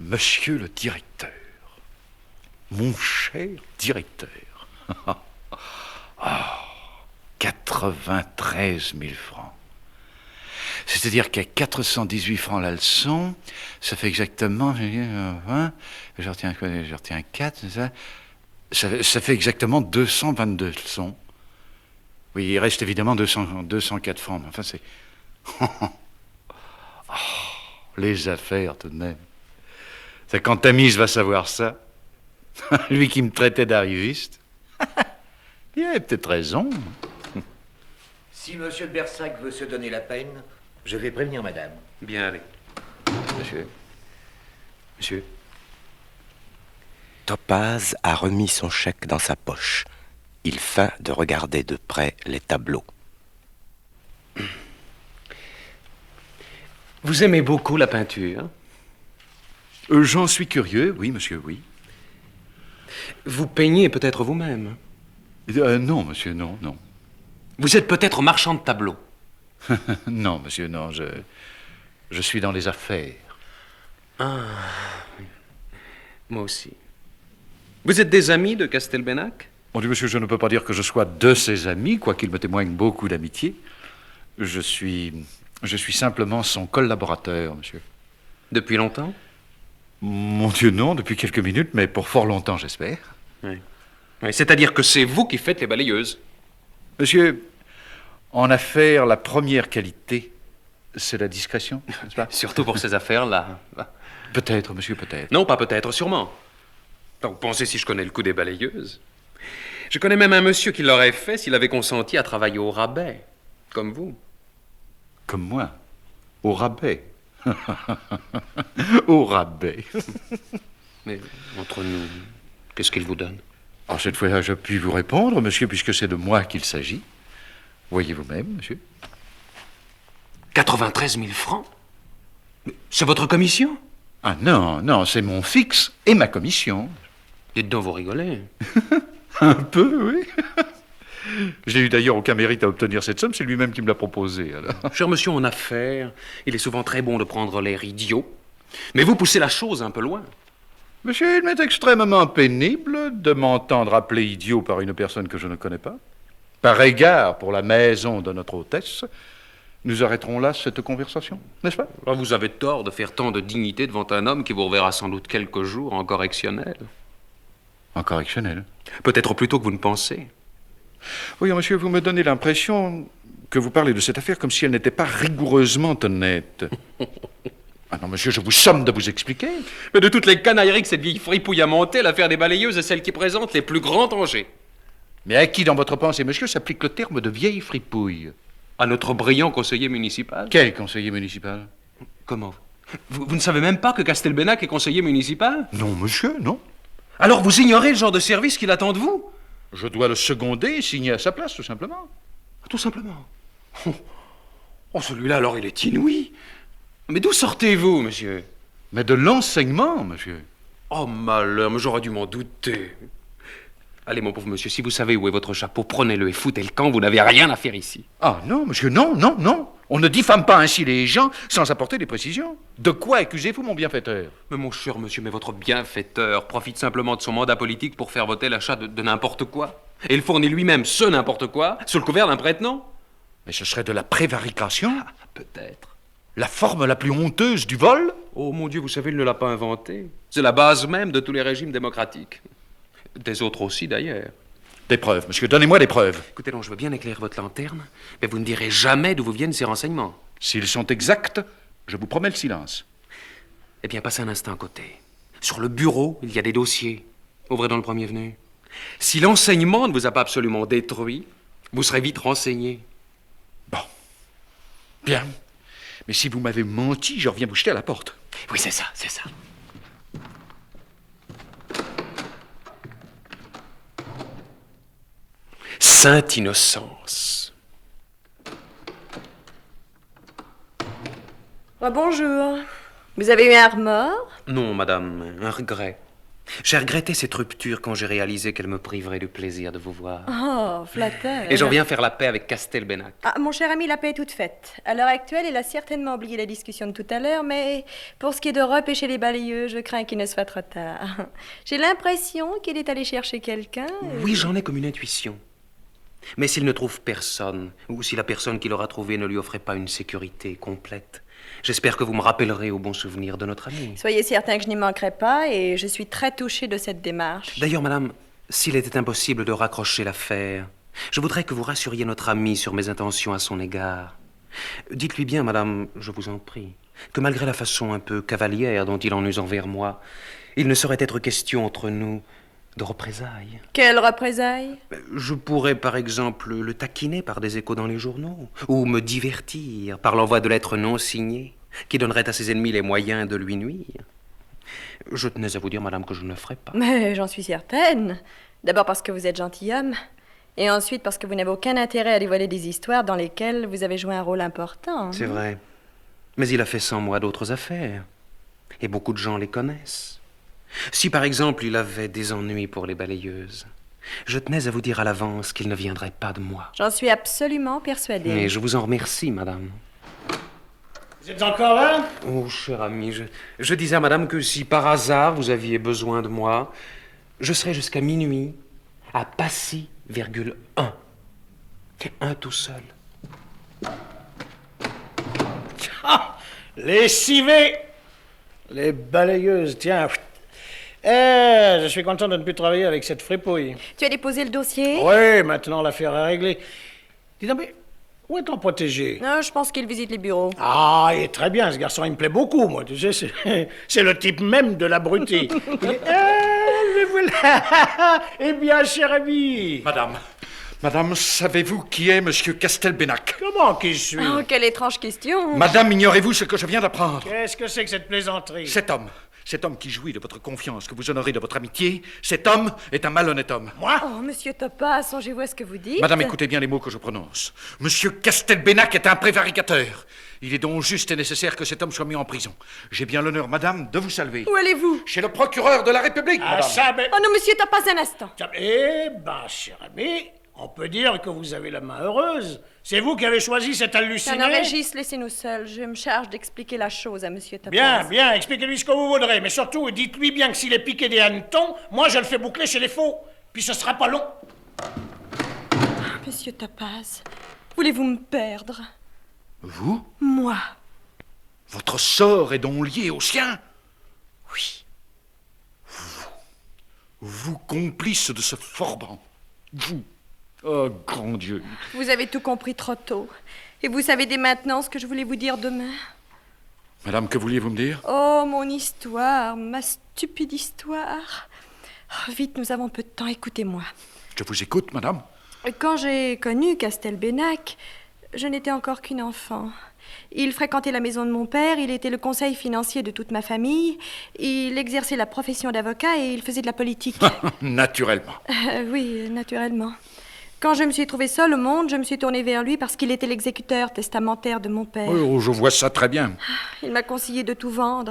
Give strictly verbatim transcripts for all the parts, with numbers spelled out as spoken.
Monsieur le directeur, mon cher directeur, ah, quatre-vingt-treize mille francs. C'est-à-dire qu'à quatre cent dix-huit francs la leçon, ça fait exactement vingt, je retiens, je retiens quatre, c'est ça, ça, ça fait exactement deux cent vingt-deux leçons. Oui, il reste évidemment deux cents, deux cent quatre francs, mais enfin c'est... Oh, les affaires tout de même. C'est quand Tamise va savoir ça, lui qui me traitait d'arriviste, il avait peut-être raison. Si monsieur de Bersac veut se donner la peine, je vais prévenir madame. Bien, allez. Monsieur. Monsieur. Topaz a remis son chèque dans sa poche. Il feint de regarder de près les tableaux. Vous aimez beaucoup la peinture? Euh, j'en suis curieux, oui, monsieur, oui. Vous peignez peut-être vous-même? Euh, non, monsieur, non, non. Vous êtes peut-être marchand de tableaux? Non, monsieur, non, je... Je suis dans les affaires. Ah, moi aussi. Vous êtes des amis de Castelbenac? Mon Dieu, monsieur, je ne peux pas dire que je sois de ses amis, quoiqu'il me témoigne beaucoup d'amitié. Je suis... Je suis simplement son collaborateur, monsieur. Depuis longtemps? Mon Dieu, non, depuis quelques minutes, mais pour fort longtemps, j'espère. Oui. Oui, c'est-à-dire que c'est vous qui faites les balayeuses. Monsieur, en affaires, la première qualité, c'est la discrétion, n'est-ce pas? Surtout pour ces affaires-là. Peut-être, monsieur, peut-être. Non, pas peut-être, sûrement. Vous pensez si je connais le coup des balayeuses? Je connais même un monsieur qui l'aurait fait s'il avait consenti à travailler au rabais, comme vous. Comme moi, au rabais. Au rabais. Mais entre nous, qu'est-ce qu'il vous donne? Alors, cette fois-là, je puis vous répondre, monsieur, puisque c'est de moi qu'il s'agit. Voyez vous-même, monsieur. quatre-vingt-treize mille francs? C'est votre commission? Ah non, non, c'est mon fixe et ma commission. Dites donc, vous rigolez. Un peu, oui. Je n'ai eu d'ailleurs aucun mérite à obtenir cette somme, c'est lui-même qui me l'a proposée, alors. Cher monsieur, en affaires, il est souvent très bon de prendre l'air idiot. Mais vous poussez la chose un peu loin. Monsieur, il m'est extrêmement pénible de m'entendre appeler idiot par une personne que je ne connais pas. Par égard pour la maison de notre hôtesse, nous arrêterons là cette conversation, n'est-ce pas? Alors, vous avez tort de faire tant de dignité devant un homme qui vous reverra sans doute quelques jours en correctionnel. En correctionnel? Peut-être plus tôt que vous ne pensez. Oui, monsieur, vous me donnez l'impression que vous parlez de cette affaire comme si elle n'était pas rigoureusement honnête. Ah non, monsieur, je vous somme de vous expliquer. Mais de toutes les canailleries que cette vieille fripouille a montées, l'affaire des balayeuses est celle qui présente les plus grands dangers. Mais à qui, dans votre pensée, monsieur, s'applique le terme de vieille fripouille? À notre brillant conseiller municipal. Quel conseiller municipal? Comment? Vous, vous ne savez même pas que Castelbenac est conseiller municipal? Non, monsieur, non. Alors vous ignorez le genre de service qu'il attend de vous? Je dois le seconder et signer à sa place, tout simplement. Tout simplement. Oh, oh celui-là, alors, il est inouï. Mais d'où sortez-vous, monsieur? Mais de l'enseignement, monsieur. Oh, malheur, mais j'aurais dû m'en douter. Allez, mon pauvre monsieur, si vous savez où est votre chapeau, prenez-le et foutez le camp, vous n'avez rien à faire ici. Ah non, monsieur, non, non, non. On ne diffame pas ainsi les gens sans apporter des précisions. De quoi accusez-vous mon bienfaiteur? Mais mon cher monsieur, mais votre bienfaiteur profite simplement de son mandat politique pour faire voter l'achat de, de n'importe quoi. Et il fournit lui-même ce n'importe quoi, sous le couvert d'un prête-nom. Mais ce serait de la prévarication? Ah, peut-être. La forme la plus honteuse du vol? Oh mon Dieu, vous savez, il ne l'a pas inventé. C'est la base même de tous les régimes démocratiques. Des autres aussi, d'ailleurs. Des preuves, monsieur, donnez-moi des preuves. Écoutez, non, je veux bien éclairer votre lanterne, mais vous ne direz jamais d'où vous viennent ces renseignements. S'ils sont exacts, je vous promets le silence. Eh bien, passez un instant à côté. Sur le bureau, il y a des dossiers. Ouvrez dans le premier venu. Si l'enseignement ne vous a pas absolument détruit, vous serez vite renseigné. Bon. Bien. Mais si vous m'avez menti, je reviens vous jeter à la porte. Oui, c'est ça, c'est ça. Sainte innocence. Oh, bonjour. Vous avez eu un remords? Non, madame, un regret. J'ai regretté cette rupture quand j'ai réalisé qu'elle me priverait du plaisir de vous voir. Oh, flatteur. Et j'en viens faire la paix avec Castelbenac. Ah, mon cher ami, la paix est toute faite. À l'heure actuelle, il a certainement oublié la discussion de tout à l'heure, mais pour ce qui est de repêcher les balayeux, je crains qu'il ne soit trop tard. J'ai l'impression qu'il est allé chercher quelqu'un. et- Oui, j'en ai comme une intuition. Mais s'il ne trouve personne, ou si la personne qu'il aura trouvée ne lui offrait pas une sécurité complète, j'espère que vous me rappellerez au bon souvenir de notre ami. Soyez certain que je n'y manquerai pas, et je suis très touchée de cette démarche. D'ailleurs, madame, s'il était impossible de raccrocher l'affaire, je voudrais que vous rassuriez notre ami sur mes intentions à son égard. Dites-lui bien, madame, je vous en prie, que malgré la façon un peu cavalière dont il en use envers moi, il ne saurait être question entre nous de représailles. Quelle représailles? Je pourrais, par exemple, le taquiner par des échos dans les journaux, ou me divertir par l'envoi de lettres non signées, qui donneraient à ses ennemis les moyens de lui nuire. Je tenais à vous dire, madame, que je ne le ferai pas. Mais j'en suis certaine. D'abord parce que vous êtes gentilhomme, et ensuite parce que vous n'avez aucun intérêt à dévoiler des histoires dans lesquelles vous avez joué un rôle important. C'est vrai. Mais il a fait sans moi d'autres affaires, et beaucoup de gens les connaissent. Si, par exemple, il avait des ennuis pour les balayeuses, je tenais à vous dire à l'avance qu'il ne viendrait pas de moi. J'en suis absolument persuadée. Et je vous en remercie, madame. Vous êtes encore là? Oh, cher ami, je, je disais à madame que si par hasard vous aviez besoin de moi, je serais jusqu'à minuit à Passy, virgule un. Un tout seul. Ah, les civets! Les balayeuses, tiens. Eh, je suis content de ne plus travailler avec cette fripouille. Tu as déposé le dossier? Oui, maintenant l'affaire est réglée. Dis donc, mais où est ton protégé? Non, je pense qu'il visite les bureaux. Ah, il est très bien, ce garçon, il me plaît beaucoup, moi, tu sais, c'est, c'est le type même de l'abruti. Il est... Eh, le voilà! Eh bien, cher ami! Madame, madame, savez-vous qui est Monsieur Castelbenac? Comment qui je suis? Oh, quelle étrange question. Madame, ignorez-vous ce que je viens d'apprendre? Qu'est-ce que c'est que cette plaisanterie? Cet homme, cet homme qui jouit de votre confiance, que vous honorez de votre amitié, cet homme est un malhonnête homme. Moi? Oh, monsieur Topaz, songez-vous à ce que vous dites. Madame, écoutez bien les mots que je prononce. Monsieur Castelbenac est un prévaricateur. Il est donc juste et nécessaire que cet homme soit mis en prison. J'ai bien l'honneur, madame, de vous saluer. Où allez-vous? Chez le procureur de la République, Ah, madame. ça, mais... Oh non, monsieur Topaz, un instant. Tiens, eh ben, cher ami, on peut dire que vous avez la main heureuse. C'est vous qui avez choisi cet halluciné? Tiens, Régis, laissez-nous seuls. Je me charge d'expliquer la chose à monsieur Topaz. Bien, bien, expliquez-lui ce que vous voudrez, mais surtout, dites-lui bien que s'il est piqué des hannetons, moi je le fais boucler chez les faux, puis ce sera pas long. Monsieur Topaz, voulez-vous me perdre? Vous? Moi? Votre sort est donc lié au sien? Oui. Vous, vous complice de ce forban. Vous. Oh, grand Dieu. Vous avez tout compris trop tôt. Et vous savez dès maintenant ce que je voulais vous dire demain. Madame, que vouliez-vous me dire? Oh, mon histoire, ma stupide histoire. Oh, vite, nous avons peu de temps, écoutez-moi. Je vous écoute, madame. Quand j'ai connu Castelbenac, je n'étais encore qu'une enfant. Il fréquentait la maison de mon père, il était le conseil financier de toute ma famille, il exerçait la profession d'avocat et il faisait de la politique. Naturellement. Euh, oui, naturellement. Quand je me suis trouvée seule au monde, je me suis tournée vers lui parce qu'il était l'exécuteur testamentaire de mon père. Oh, je vois ça très bien. Il m'a conseillé de tout vendre.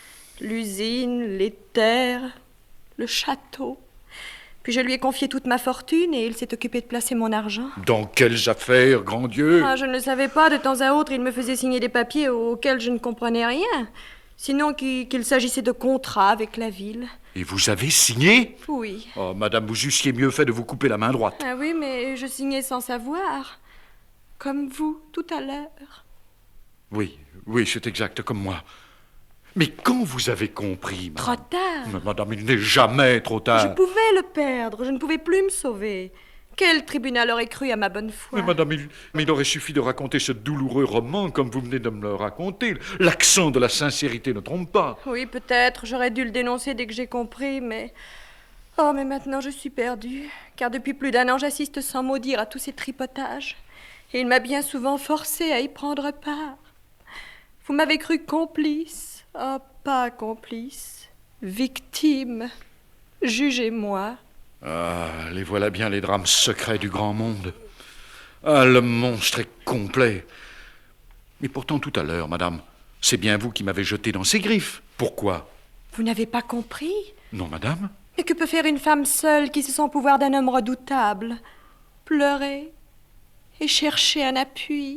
L'usine, les terres, le château. Puis je lui ai confié toute ma fortune et il s'est occupé de placer mon argent. Dans quelles affaires, grand Dieu? Ah, je ne le savais pas. De temps à autre, il me faisait signer des papiers auxquels je ne comprenais rien. Sinon qu'il, qu'il s'agissait de contrats avec la ville. Et vous avez signé? Oui. Oh, madame, vous eussiez mieux fait de vous couper la main droite. Ah oui, mais je signais sans savoir. Comme vous, tout à l'heure. Oui, oui, c'est exact, comme moi. Mais quand vous avez compris, madame... Trop tard. Mais madame, il n'est jamais trop tard. Je pouvais le perdre. Je ne pouvais plus me sauver. Quel tribunal aurait cru à ma bonne foi? Mais madame, il, mais il aurait suffi de raconter ce douloureux roman comme vous venez de me le raconter. L'accent de la sincérité ne trompe pas. Oui, peut-être. J'aurais dû le dénoncer dès que j'ai compris, mais... Oh, mais maintenant je suis perdue. Car depuis plus d'un an, j'assiste sans mot dire à tous ces tripotages. Et il m'a bien souvent forcée à y prendre part. Vous m'avez cru complice. Oh, pas complice. Victime. Jugez-moi. Ah, les voilà bien les drames secrets du grand monde. Ah, le monstre est complet. Mais pourtant, tout à l'heure, madame, c'est bien vous qui m'avez jeté dans ses griffes. Pourquoi? Vous n'avez pas compris? Non, madame. Mais que peut faire une femme seule qui se sent au pouvoir d'un homme redoutable? Pleurer et chercher un appui.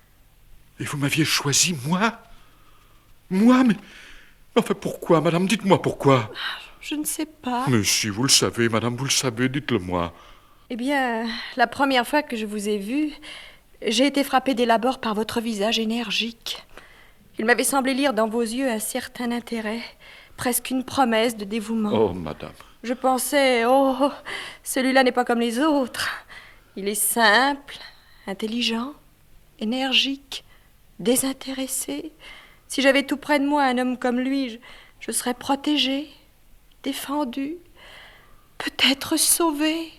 Et vous m'aviez choisi, moi? Moi, mais... Enfin, pourquoi, madame? Dites-moi pourquoi. Je ne sais pas. Mais si, vous le savez, madame, vous le savez, dites-le-moi. Eh bien, la première fois que je vous ai vu, j'ai été frappée dès l'abord par votre visage énergique. Il m'avait semblé lire dans vos yeux un certain intérêt, presque une promesse de dévouement. Oh, madame. Je pensais, oh, celui-là n'est pas comme les autres. Il est simple, intelligent, énergique, désintéressé. Si j'avais tout près de moi un homme comme lui, je, je serais protégée, défendue, peut-être sauvée.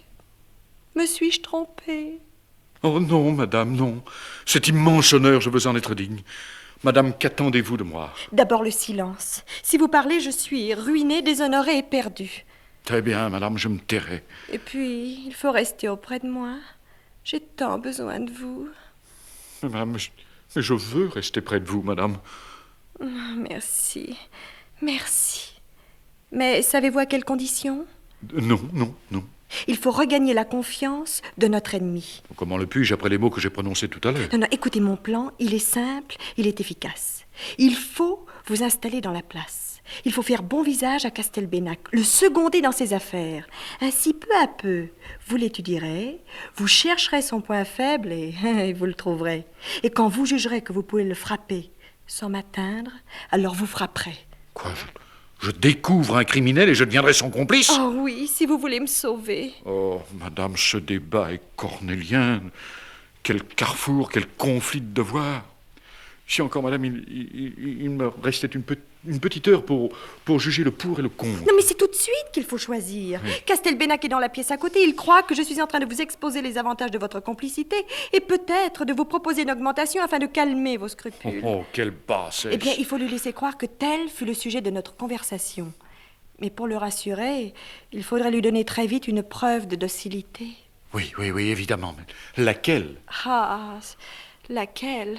Me suis-je trompée? Oh non, madame, non. Cet immense honneur, je veux en être digne. Madame, qu'attendez-vous de moi? D'abord le silence. Si vous parlez, je suis ruinée, déshonorée et perdue. Très bien, madame, je me tairai. Et puis, il faut rester auprès de moi. J'ai tant besoin de vous. Mais madame, je, mais je veux rester près de vous, madame. Oh, merci, merci. Mais savez-vous à quelles conditions? Euh, Non, non, non. Il faut regagner la confiance de notre ennemi. Comment le puis-je après les mots que j'ai prononcés tout à l'heure? Non, non, écoutez mon plan, il est simple, il est efficace. Il faut vous installer dans la place. Il faut faire bon visage à Castelbenac, le seconder dans ses affaires. Ainsi, peu à peu, vous l'étudierez, vous chercherez son point faible et, et vous le trouverez. Et quand vous jugerez que vous pouvez le frapper sans m'atteindre, alors vous frapperez. Quoi, je, je découvre un criminel et je deviendrai son complice? Oh oui, si vous voulez me sauver. Oh, madame, ce débat est cornélien. Quel carrefour, quel conflit de devoirs. Si encore, madame, il, il, il me restait une, pe- une petite heure pour, pour juger le pour et le contre. Non, mais c'est tout de suite qu'il faut choisir. Oui. Castelbenac est dans la pièce à côté. Il croit que je suis en train de vous exposer les avantages de votre complicité et peut-être de vous proposer une augmentation afin de calmer vos scrupules. Oh, oh quelle bassesse. Eh bien, il faut lui laisser croire que tel fut le sujet de notre conversation. Mais pour le rassurer, il faudrait lui donner très vite une preuve de docilité. Oui, oui, oui, évidemment. Mais laquelle? Ah, laquelle?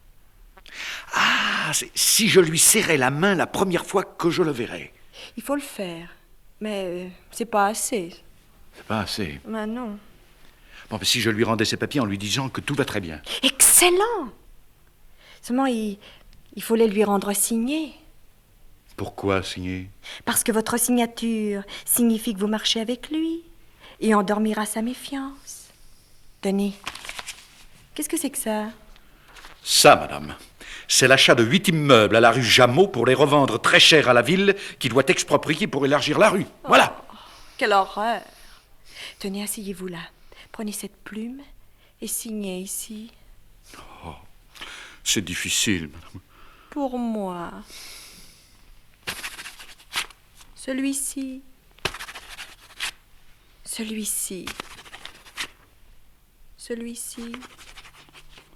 Ah, c'est si je lui serrais la main la première fois que je le verrais. Il faut le faire, mais euh, c'est pas assez. C'est pas assez. Ben non. Bon, mais si je lui rendais ses papiers en lui disant que tout va très bien. Excellent! Seulement, il, il faut les lui rendre signés. Pourquoi signer? Parce que votre signature signifie que vous marchez avec lui et endormira sa méfiance. Tenez, qu'est-ce que c'est que ça? Ça, madame, c'est l'achat de huit immeubles à la rue Jameau pour les revendre très cher à la ville qui doit exproprier pour élargir la rue. Oh, voilà. Quelle horreur! Tenez, asseyez-vous là. Prenez cette plume et signez ici. Oh, c'est difficile, madame. Pour moi. Celui-ci. Celui-ci. Celui-ci.